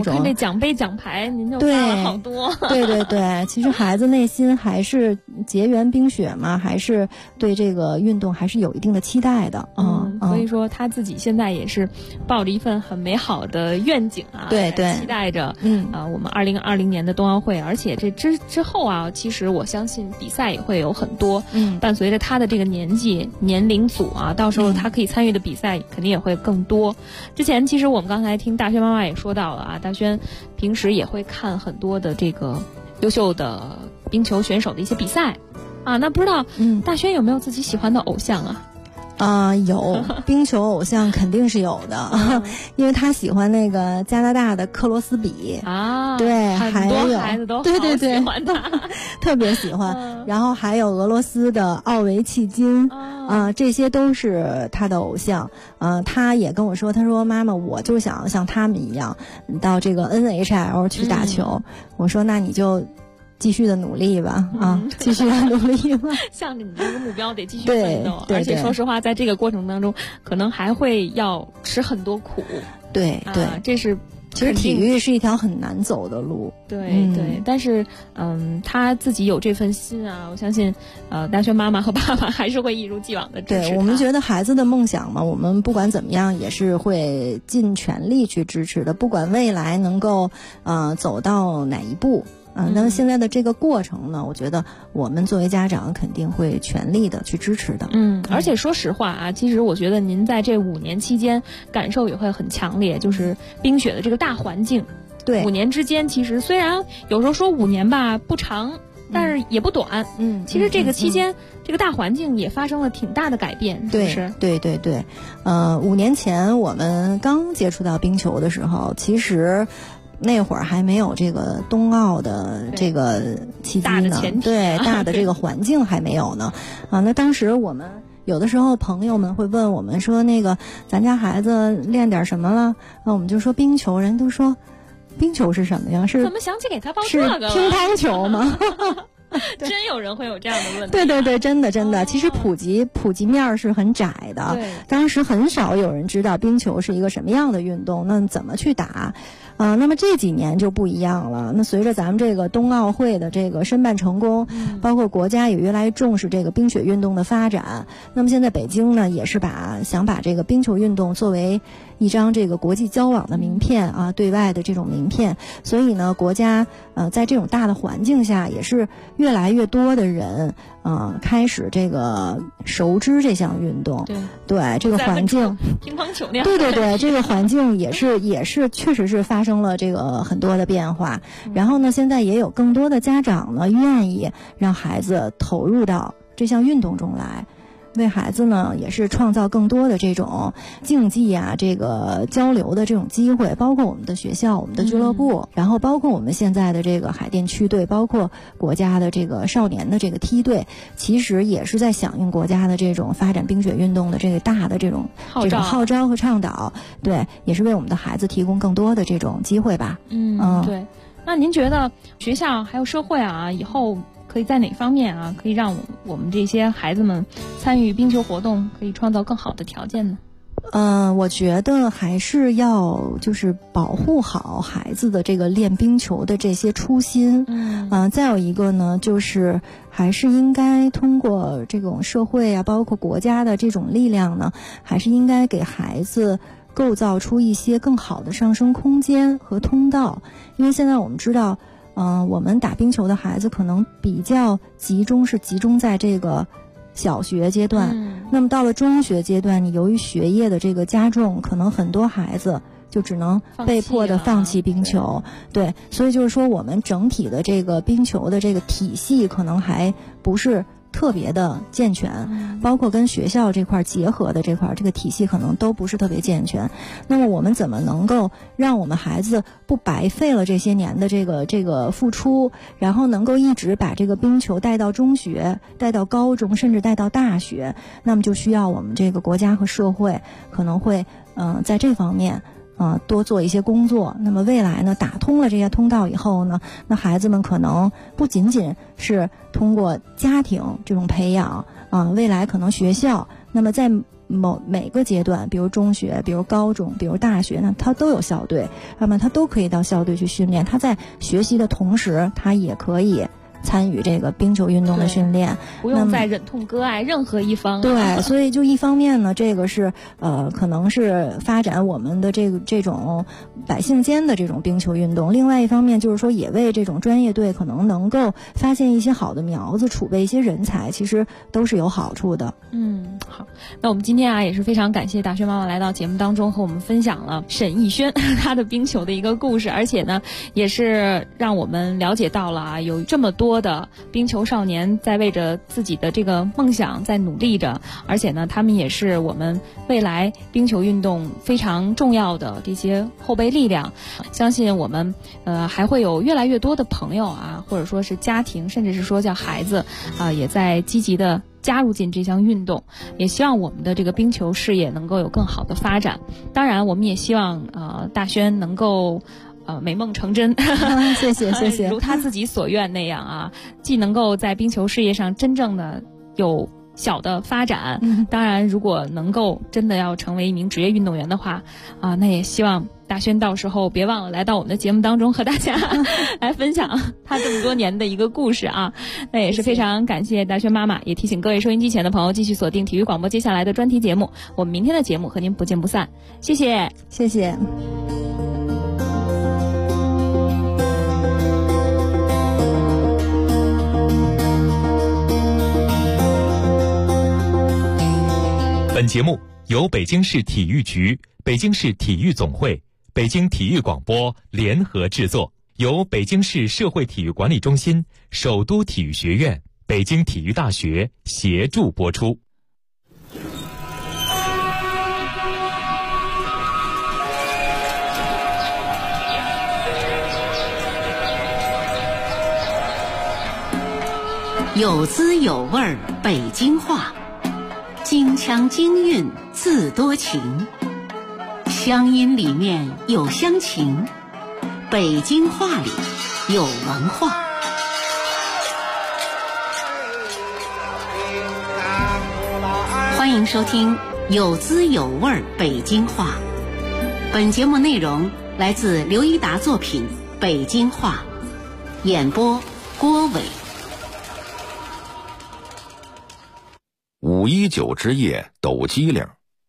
奖杯奖牌您就发了好多。 对对对，其实孩子内心还是结缘冰雪嘛，还是对这个运动还是有一定的期待的。 所以说他自己现在也是抱着一份很美好的愿景啊， 对对， 期待着我们2020年的冬奥会，而且这之后啊，其实我相信比赛也会有很多，伴随着他的这个年龄组啊，到时候他可以参与的比赛肯定也会更多。之前其实我们刚才听大轩妈妈也说到了啊，大轩平时也会看很多的这个优秀的冰球选手的一些比赛啊，那不知道大轩有没有自己喜欢的偶像啊？ 有冰球偶像肯定是有的，因为他喜欢那个加拿大的克罗斯比啊， 对， 很多孩子都好喜欢他， 特别喜欢。然后还有俄罗斯的奥维契金这些都是他的偶像。他也跟我说，他说妈妈，我就想像他们一样到这个 NHL 去打球。我说那你就继续的努力吧，继续的努力吧， 向着你这个目标得继续奋斗。而且说实话，在这个过程当中，可能还会要吃很多苦。 对对， 这是其实体育是一条很难走的路。 对对，但是他自己有这份心啊，我相信大轩妈妈和爸爸还是会一如既往的支持他。 对，我们觉得孩子的梦想嘛，我们不管怎么样也是会尽全力去支持的，不管未来能够走到哪一步。那么现在的这个过程呢，我觉得我们作为家长肯定会全力的去支持的。 而且说实话啊，其实我觉得您在这5年期间感受也会很强烈，就是冰雪的这个大环境。 对， 5年之间其实虽然有时候说5年吧不长，但是也不短。其实这个期间这个大环境也发生了挺大的改变，是不是？ 对对对。5年前我们刚接触到冰球的时候，其实那会儿还没有这个冬奥的这个契机呢，对，大的这个环境还没有呢。那当时我们有的时候朋友们会问我们说，那个咱家孩子练点什么了？我们就说冰球，人都说冰球是什么呀？是怎么想起给他报这个了？ 是乒乓球吗？ 真有人会有这样的问题。 对对对，真的真的。其实普及面是很窄的，当时很少有人知道冰球是一个什么样的运动，那怎么去打。那么这几年就不一样了。那随着咱们这个冬奥会的这个申办成功，包括国家也越来越重视这个冰雪运动的发展。那么现在北京呢，也是想把这个冰球运动作为一张这个国际交往的名片啊，对外的这种名片。所以呢，国家在这种大的环境下，也是越来越多的人开始这个熟知这项运动。对这个环境， 乒乓球那样。 对对对，这个环境也是确实是发生了这个很多的变化。然后呢，现在也有更多的家长呢愿意让孩子投入到这项运动中来。为孩子呢也是创造更多的这种竞技啊，这个交流的这种机会，包括我们的学校、我们的俱乐部，然后包括我们现在的这个海淀区队，包括国家的这个少年的这个梯队，其实也是在响应国家的这种发展冰雪运动的这个大的这种号召和倡导。对，也是为我们的孩子提供更多的这种机会吧。 对。那您觉得学校还有社会啊，以后可以在哪方面啊，可以让我们这些孩子们参与冰球活动，可以创造更好的条件呢？ 我觉得还是要就是保护好孩子的这个练冰球的这些初心。再有一个呢，就是还是应该通过这种社会啊，包括国家的这种力量呢，还是应该给孩子构造出一些更好的上升空间和通道。因为现在我们知道我们打冰球的孩子可能比较集中在这个小学阶段，那么到了中学阶段，你由于学业的这个加重，可能很多孩子就只能被迫的放弃冰球。对，所以就是说我们整体的这个冰球的这个体系可能还不是特别的健全，包括跟学校这块结合的这块，这个体系可能都不是特别健全。那么我们怎么能够让我们孩子不白费了这些年的这个付出，然后能够一直把这个冰球带到中学，带到高中，甚至带到大学？那么就需要我们这个国家和社会可能会在这方面多做一些工作。那么未来呢，打通了这些通道以后呢，那孩子们可能不仅仅是通过家庭这种培养未来可能学校，那么在每个阶段，比如中学，比如高中，比如大学呢，他都有校队，那么他都可以到校队去训练。他在学习的同时，他也可以参与这个冰球运动的训练， 不用再忍痛割爱任何一方。 对，所以就一方面呢，这个是可能是发展我们的这种百姓间的这种冰球运动，另外一方面就是说也为这种专业队可能能够发现一些好的苗子，储备一些人才，其实都是有好处的。 好，那我们今天也是非常感谢大轩妈妈来到节目当中和我们分享了沈艺轩她的冰球的一个故事，而且呢也是让我们了解到了有这么多的冰球少年在为着自己的这个梦想在努力着，而且呢他们也是我们未来冰球运动非常重要的这些后备力量。相信我们还会有越来越多的朋友或者说是家庭，甚至是说叫孩子也在积极的加入进这项运动，也希望我们的这个冰球事业能够有更好的发展。当然我们也希望大轩能够美梦成真谢谢如他自己所愿那样既能够在冰球事业上真正的有小的发展，当然如果能够真的要成为一名职业运动员的话那也希望大轩到时候别忘了来到我们的节目当中和大家来分享他这么多年的一个故事那也是非常感谢大轩妈妈，也提醒各位收音机前的朋友继续锁定体育广播接下来的专题节目，我们明天的节目和您不见不散。谢谢。 本节目由北京市体育局、北京市体育总会、北京体育广播联合制作，由北京市社会体育管理中心、首都体育学院、北京体育大学协助播出。 有滋有味儿北京话，京腔京韵字多情，乡音里面有乡情，北京话里有文化。欢迎收听有滋有味儿北京话。本节目内容来自刘一达作品《北京话》，演播郭伟。 519之夜抖机灵。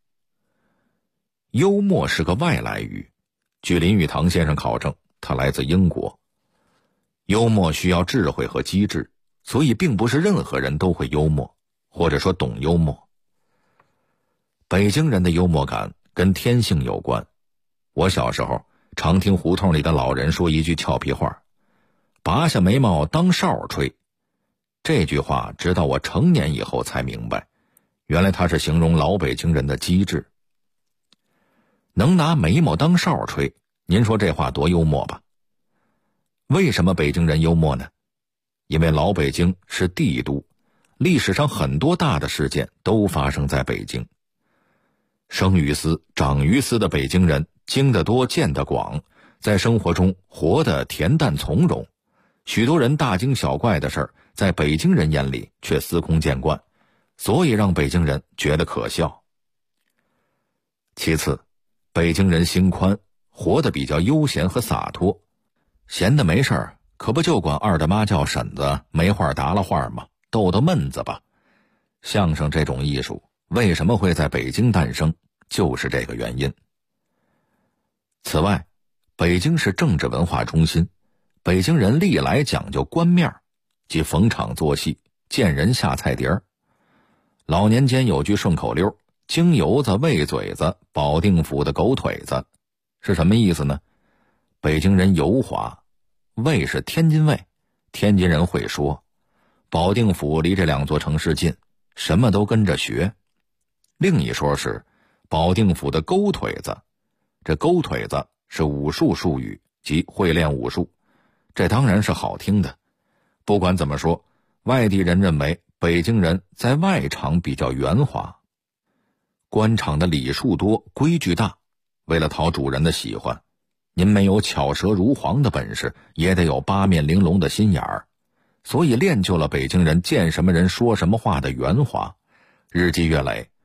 幽默是个外来语，据林语堂先生考证，它来自英国。幽默需要智慧和机智，所以并不是任何人都会幽默，或者说懂幽默。北京人的幽默感跟天性有关。我小时候常听胡同里的老人说一句俏皮话，拔下眉毛当哨吹。这句话直到我成年以后才明白，原来它是形容老北京人的机智。能拿眉毛当哨吹，您说这话多幽默吧？为什么北京人幽默呢？因为老北京是帝都，历史上很多大的事件都发生在北京。生于斯长于斯的北京人经得多见得广，在生活中活得恬淡从容，许多人大惊小怪的事儿在北京人眼里却司空见惯，所以让北京人觉得可笑。其次，北京人心宽，活得比较悠闲和洒脱，闲的没事儿可不就管二大妈叫婶子，没话搭了话吗？逗逗闷子吧。相声这种艺术为什么会在北京诞生，就是这个原因。此外，北京是政治文化中心，北京人历来讲究官面，即逢场作戏，见人下菜碟儿。老年间有句顺口溜，京油子喂嘴子，保定府的狗腿子，是什么意思呢？北京人油滑，魏是天津卫，天津人会说，保定府离这两座城市近，什么都跟着学。另一说是保定府的勾腿子，这勾腿子是武术术语，即会练武术，这当然是好听的。不管怎么说，外地人认为北京人在外场比较圆滑。官场的礼数多，规矩大，为了讨主人的喜欢，您没有巧舌如簧的本事，也得有八面玲珑的心眼儿，所以练就了北京人见什么人说什么话的圆滑。日积月累，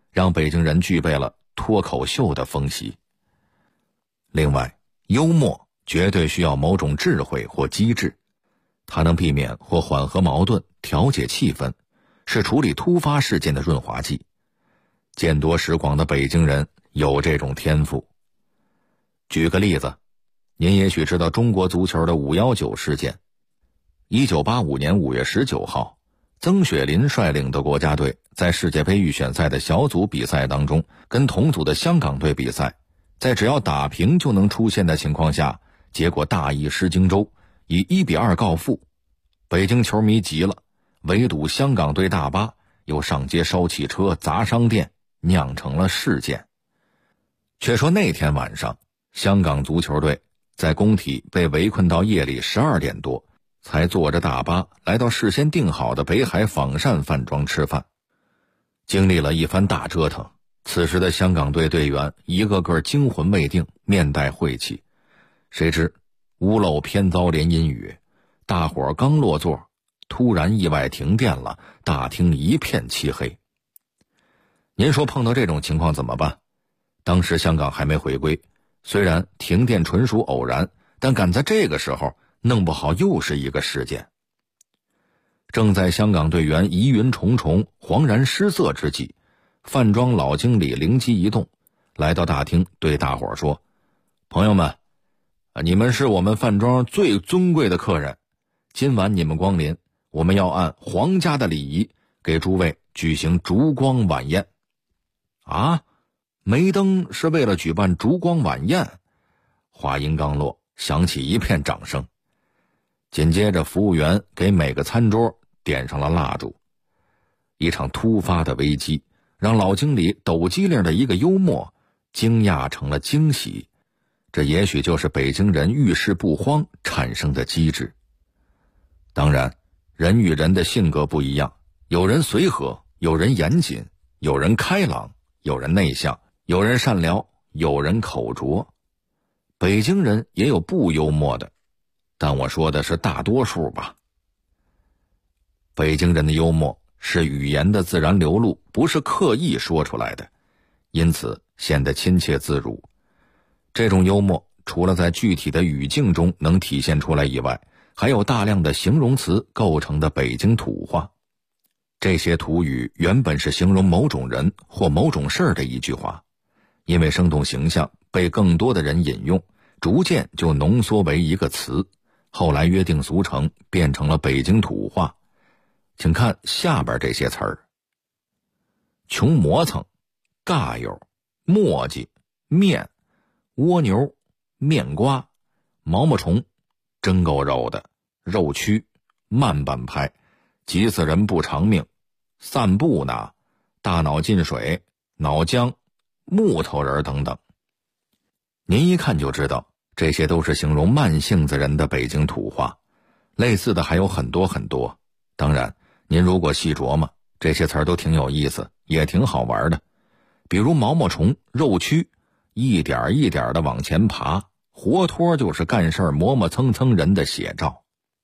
让北京人具备了脱口秀的风习。另外，幽默绝对需要某种智慧或机智，它能避免或缓和矛盾，调节气氛，是处理突发事件的润滑剂。见多识广的北京人有这种天赋。举个例子，您也许知道中国足球的519事件。1985年5月19号，曾雪林率领的国家队在世界杯预选赛的小组比赛当中，跟同组的香港队比赛，在只要打平就能出线的情况下，结果大意失荆州，以1-2告负。北京球迷急了，围堵香港队大巴，又上街烧汽车、砸商店，酿成了事件。却说那天晚上，香港足球队在工体被围困到夜里12点多，才坐着大巴来到事先订好的北海仿膳饭庄吃饭。经历了一番大折腾，此时的香港队队员一个个惊魂未定，面带晦气。谁知屋漏偏遭连阴雨，大伙儿刚落座，突然意外停电了，大厅一片漆黑。您说碰到这种情况怎么办？当时香港还没回归，虽然停电纯属偶然，但赶在这个时候弄不好又是一个事件。正在香港队员疑云重重、惶然失色之际，饭庄老经理灵机一动，来到大厅对大伙说：朋友们，你们是我们饭庄最尊贵的客人，今晚你们光临，我们要按皇家的礼仪给诸位举行烛光晚宴。啊，梅登是为了举办烛光晚宴？话音刚落，响起一片掌声。紧接着服务员给每个餐桌点上了蜡烛。一场突发的危机让老经理抖机灵的一个幽默惊讶成了惊喜，这也许就是北京人遇事不慌产生的机智。当然，人与人的性格不一样，有人随和，有人严谨，有人开朗，有人内向，有人善良，有人口拙。北京人也有不幽默的，但我说的是大多数吧。北京人的幽默是语言的自然流露，不是刻意说出来的，因此显得亲切自如。这种幽默除了在具体的语境中能体现出来以外，还有大量的形容词构成的北京土话。这些土语原本是形容某种人或某种事儿的一句话，因为生动形象被更多的人引用，逐渐就浓缩为一个词，后来约定俗成，变成了北京土话。请看下边这些词儿：穷磨蹭、尬友、磨叽、面、蜗牛、面瓜、毛毛虫、真够肉的、肉蛆、慢半拍、急死人不偿命、散步呢、大脑进水、脑浆、木头人等等。您一看就知道，这些都是形容慢性子人的北京土话。类似的还有很多很多。当然，您如果细琢磨，这些词儿都挺有意思，也挺好玩的。比如毛毛虫、肉蛆，一点一点的往前爬，活脱就是干事磨磨蹭蹭人的写照。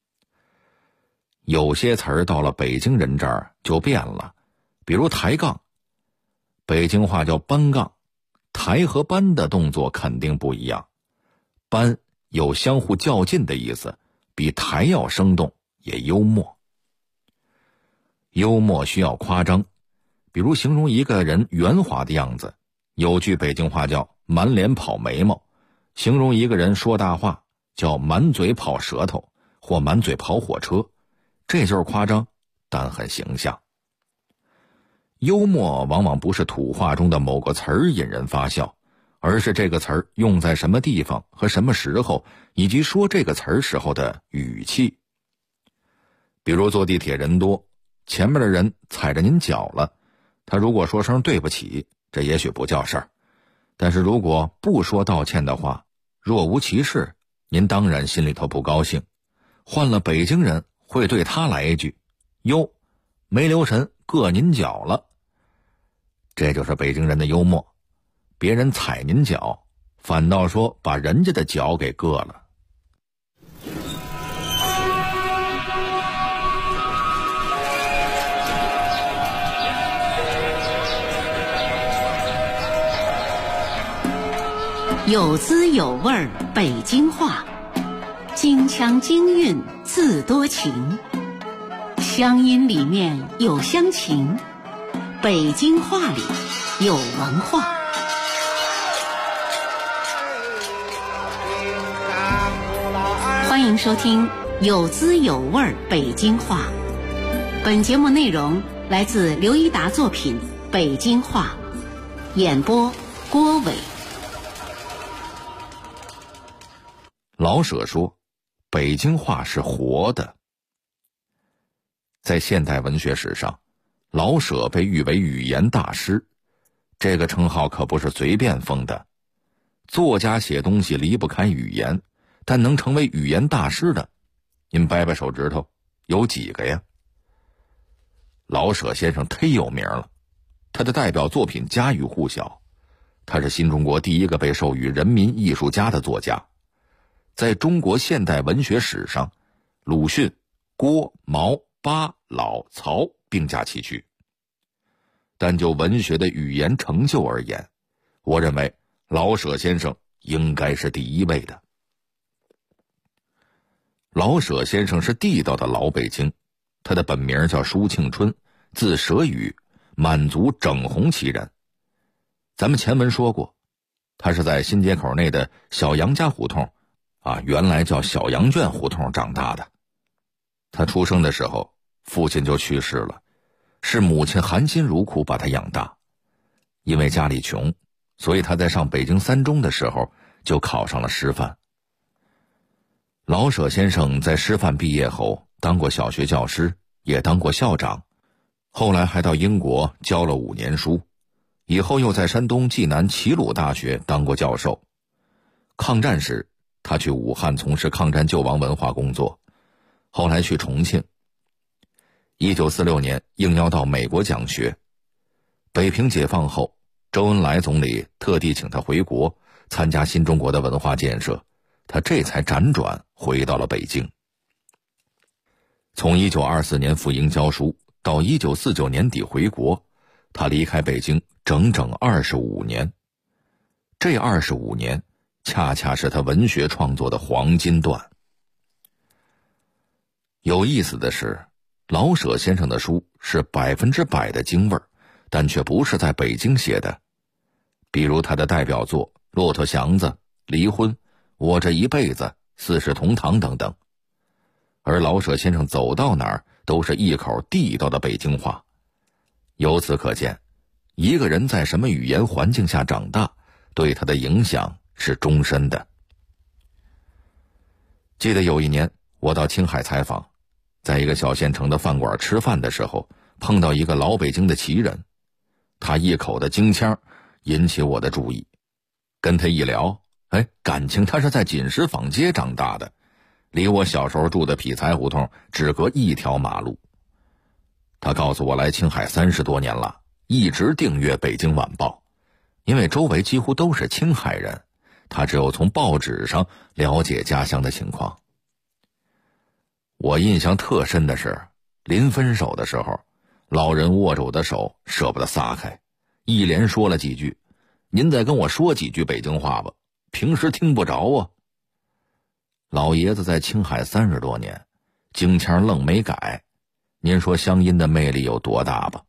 有些词儿到了北京人这儿就变了，比如抬杠，北京话叫搬杠，抬和搬的动作肯定不一样。搬有相互较劲的意思，比抬要生动，也幽默。幽默需要夸张，比如形容一个人圆滑的样子，有句北京话叫满脸跑眉毛，形容一个人说大话叫满嘴跑舌头或满嘴跑火车，这就是夸张，但很形象。幽默往往不是土话中的某个词儿引人发笑，而是这个词儿用在什么地方和什么时候，以及说这个词儿时候的语气。比如坐地铁人多，前面的人踩着您脚了，他如果说声对不起，这也许不叫事儿，但是如果不说道歉的话，若无其事，您当然心里头不高兴。换了北京人会对他来一句：哟，没留神硌您脚了。这就是北京人的幽默，别人踩您脚，反倒说把人家的脚给硌了。 有滋有味北京话，京腔京韵自多情，乡音里面有乡情，北京话里有文化。欢迎收听有滋有味北京话。本节目内容来自刘一达作品《北京话》，演播郭伟。 老舍说，北京话是活的。在现代文学史上，老舍被誉为语言大师，这个称号可不是随便封的。作家写东西离不开语言，但能成为语言大师的，您掰掰手指头，有几个呀？老舍先生忒有名了，他的代表作品家喻户晓，他是新中国第一个被授予人民艺术家的作家。在中国现代文学史上，鲁迅、郭、毛、巴、老、曹并驾齐驱。但就文学的语言成就而言，我认为老舍先生应该是第一位的。老舍先生是地道的老北京，他的本名叫舒庆春，字舍宇，满族整红旗人。咱们前文说过，他是在新街口内的小杨家胡同原来叫小羊圈胡同长大的。他出生的时候，父亲就去世了，是母亲含辛茹苦把他养大。因为家里穷，所以他在上北京三中的时候就考上了师范。老舍先生在师范毕业后当过小学教师，也当过校长，后来还到英国教了5年书，以后又在山东济南齐鲁大学当过教授。抗战时他去武汉从事抗战救亡文化工作，后来去重庆。1946年应邀到美国讲学。北平解放后，周恩来总理特地请他回国参加新中国的文化建设，他这才辗转回到了北京。从1924年赴英教书到1949年底回国，他离开北京整整25年。这25年恰恰是他文学创作的黄金段。有意思的是，老舍先生的书是100%的京味儿，但却不是在北京写的。比如他的代表作《骆驼祥子》《离婚》《我这一辈子》《四世同堂》等等。而老舍先生走到哪儿都是一口地道的北京话。由此可见，一个人在什么语言环境下长大，对他的影响是终身的。记得有一年我到青海采访，在一个小县城的饭馆吃饭的时候，碰到一个老北京的旗人，他一口的京腔引起我的注意。跟他一聊，感情他是在锦石坊街长大的，离我小时候住的匹才胡同只隔一条马路。他告诉我来青海30多年了，一直订阅《北京晚报》，因为周围几乎都是青海人，他只有从报纸上了解家乡的情况。我印象特深的是，临分手的时候，老人握着我的手舍不得撒开，一连说了几句：“您再跟我说几句北京话吧，平时听不着啊。”老爷子在青海30多年，京腔愣没改，您说乡音的魅力有多大吧？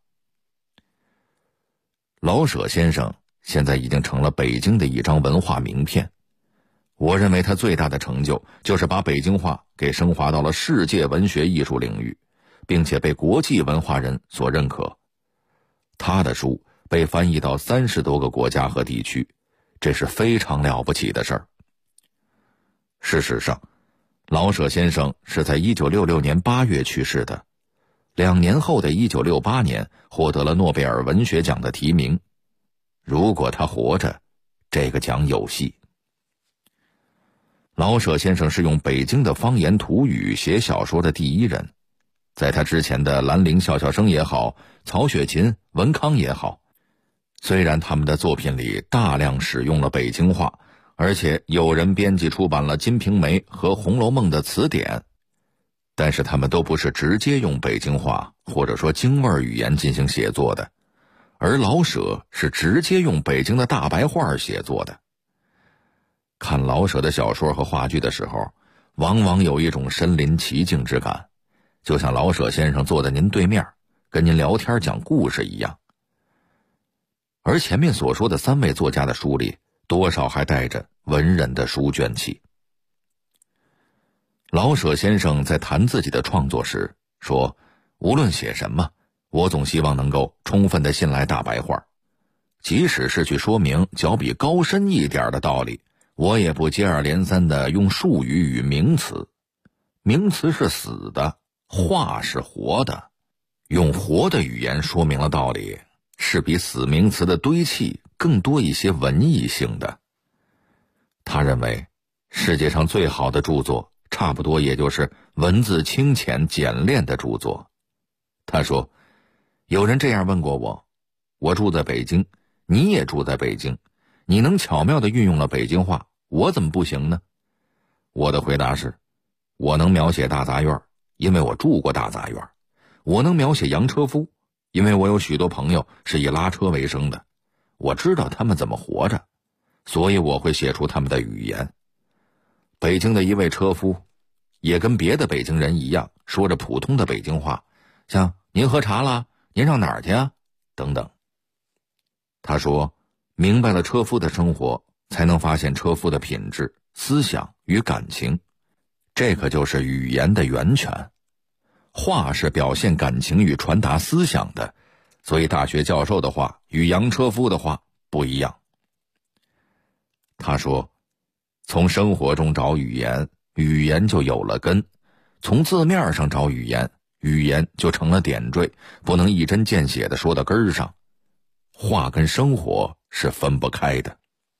老舍先生现在已经成了北京的一张文化名片。我认为他最大的成就就是把北京话给升华到了世界文学艺术领域，并且被国际文化人所认可。他的书被翻译到30多个国家和地区，这是非常了不起的事儿。事实上，老舍先生是在1966年8月去世的，2年后的1968年获得了诺贝尔文学奖的提名。如果他活着，这个奖有戏。老舍先生是用北京的方言土语写小说的第一人，在他之前的兰陵笑笑生也好，曹雪芹、文康也好，虽然他们的作品里大量使用了北京话，而且有人编辑出版了《金瓶梅》和《红楼梦》的词典，但是他们都不是直接用北京话或者说京味语言进行写作的，而老舍是直接用北京的大白话写作的。 老舍的小说和话剧的时候，往往有一种身临其境之感，就像老舍先生坐在您对面，跟您聊天讲故事一样。而前面所说的3位作家的书里，多少还带着文人的书卷气。老舍先生在谈自己的创作时说，无论写什么，我总希望能够充分地信赖大白话，即使是去说明较比高深一点的道理，我也不接二连三地用术语与名词。名词是死的，话是活的，用活的语言说明了道理，是比死名词的堆砌更多一些文艺性的。他认为世界上最好的著作差不多也就是文字清浅简练的著作。他说，有人这样问过我，我住在北京，你也住在北京，你能巧妙地运用了北京话，我怎么不行呢？我的回答是，我能描写大杂院，因为我住过大杂院；我能描写洋车夫，因为我有许多朋友是以拉车为生的，我知道他们怎么活着，所以我会写出他们的语言。北京的一位车夫也跟别的北京人一样，说着普通的北京话，像您喝茶啦，您上哪儿去啊等等。他说，明白了车夫的生活，才能发现车夫的品质、思想与感情，这可就是语言的源泉。话是表现感情与传达思想的，所以大学教授的话与洋车夫的话不一样。他说，从生活中找语言，语言就有了根；从字面上找语言，语言就成了点缀，不能一针见血地说到根儿上。话跟生活是分不开的。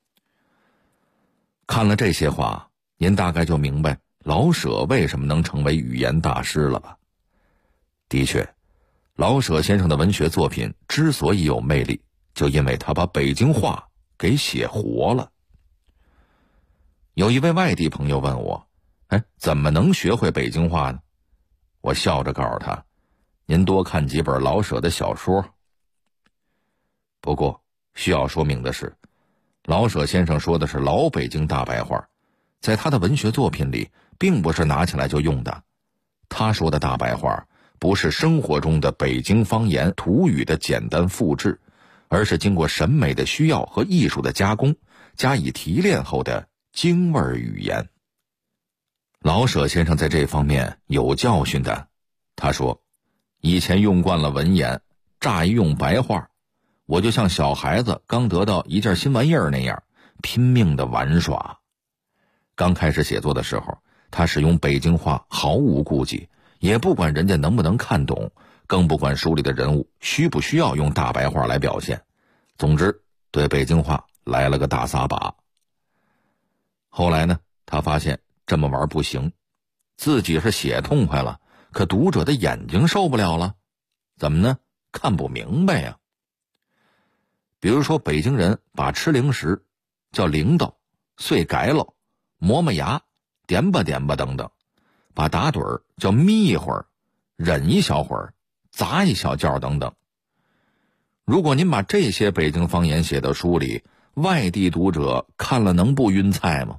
看了这些话，您大概就明白老舍为什么能成为语言大师了吧？的确，老舍先生的文学作品之所以有魅力，就因为他把北京话给写活了。有一位外地朋友问我，怎么能学会北京话呢？我笑着告诉他，您多看几本老舍的小说。不过需要说明的是，老舍先生说的是老北京大白话，在他的文学作品里并不是拿起来就用的。他说的大白话不是生活中的北京方言土语的简单复制，而是经过审美的需要和艺术的加工，加以提炼后的京味语言。老舍先生在这方面有教训的。他说，以前用惯了文言，乍一用白话，我就像小孩子刚得到一件新玩意儿那样，拼命的玩耍。刚开始写作的时候，他使用北京话毫无顾忌，也不管人家能不能看懂，更不管书里的人物需不需要用大白话来表现。总之，对北京话来了个大撒把。后来呢，他发现这么玩不行，自己是写痛快了，可读者的眼睛受不了了。怎么呢？看不明白呀。比如说，北京人把吃零食叫铃铛、碎改喽、磨磨牙、点吧点吧等等，把打盹儿叫眯一会儿、忍一小会儿、砸一小觉等等。如果您把这些北京方言写到书里，外地读者看了能不晕菜吗？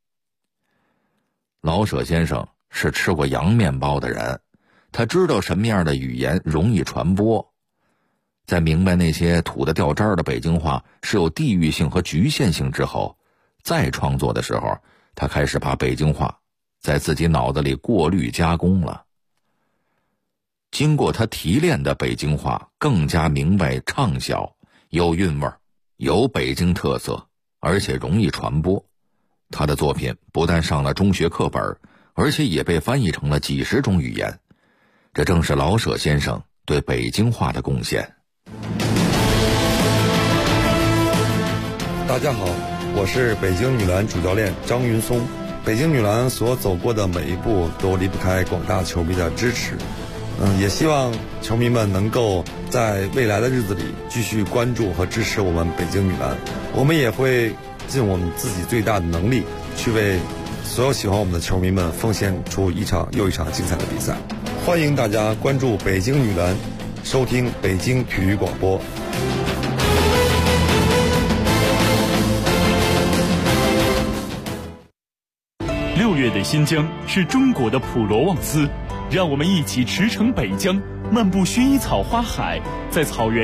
老舍先生是吃过洋面包的人，他知道什么样的语言容易传播。在明白那些土得掉渣的北京话是有地域性和局限性之后，再创作的时候，他开始把北京话在自己脑子里过滤加工了。经过他提炼的北京话更加明白畅销，有韵味，有北京特色，而且容易传播。他的作品不但上了中学课本，而且也被翻译成了几十种语言。这正是老舍先生对北京话的贡献。 大家好，我是北京女篮主教练张云松。北京女篮所走过的每一步都离不开广大球迷的支持。也希望球迷们能够在未来的日子里继续关注和支持我们北京女篮。我们也会尽我们自己最大的能力，去为所有喜欢我们的球迷们奉献出一场又一场精彩的比赛。欢迎大家关注北京女篮，收听北京体育广播。 月的新疆是中国的普罗旺斯，让我们一起驰骋北疆，漫步薰衣草花海，在草原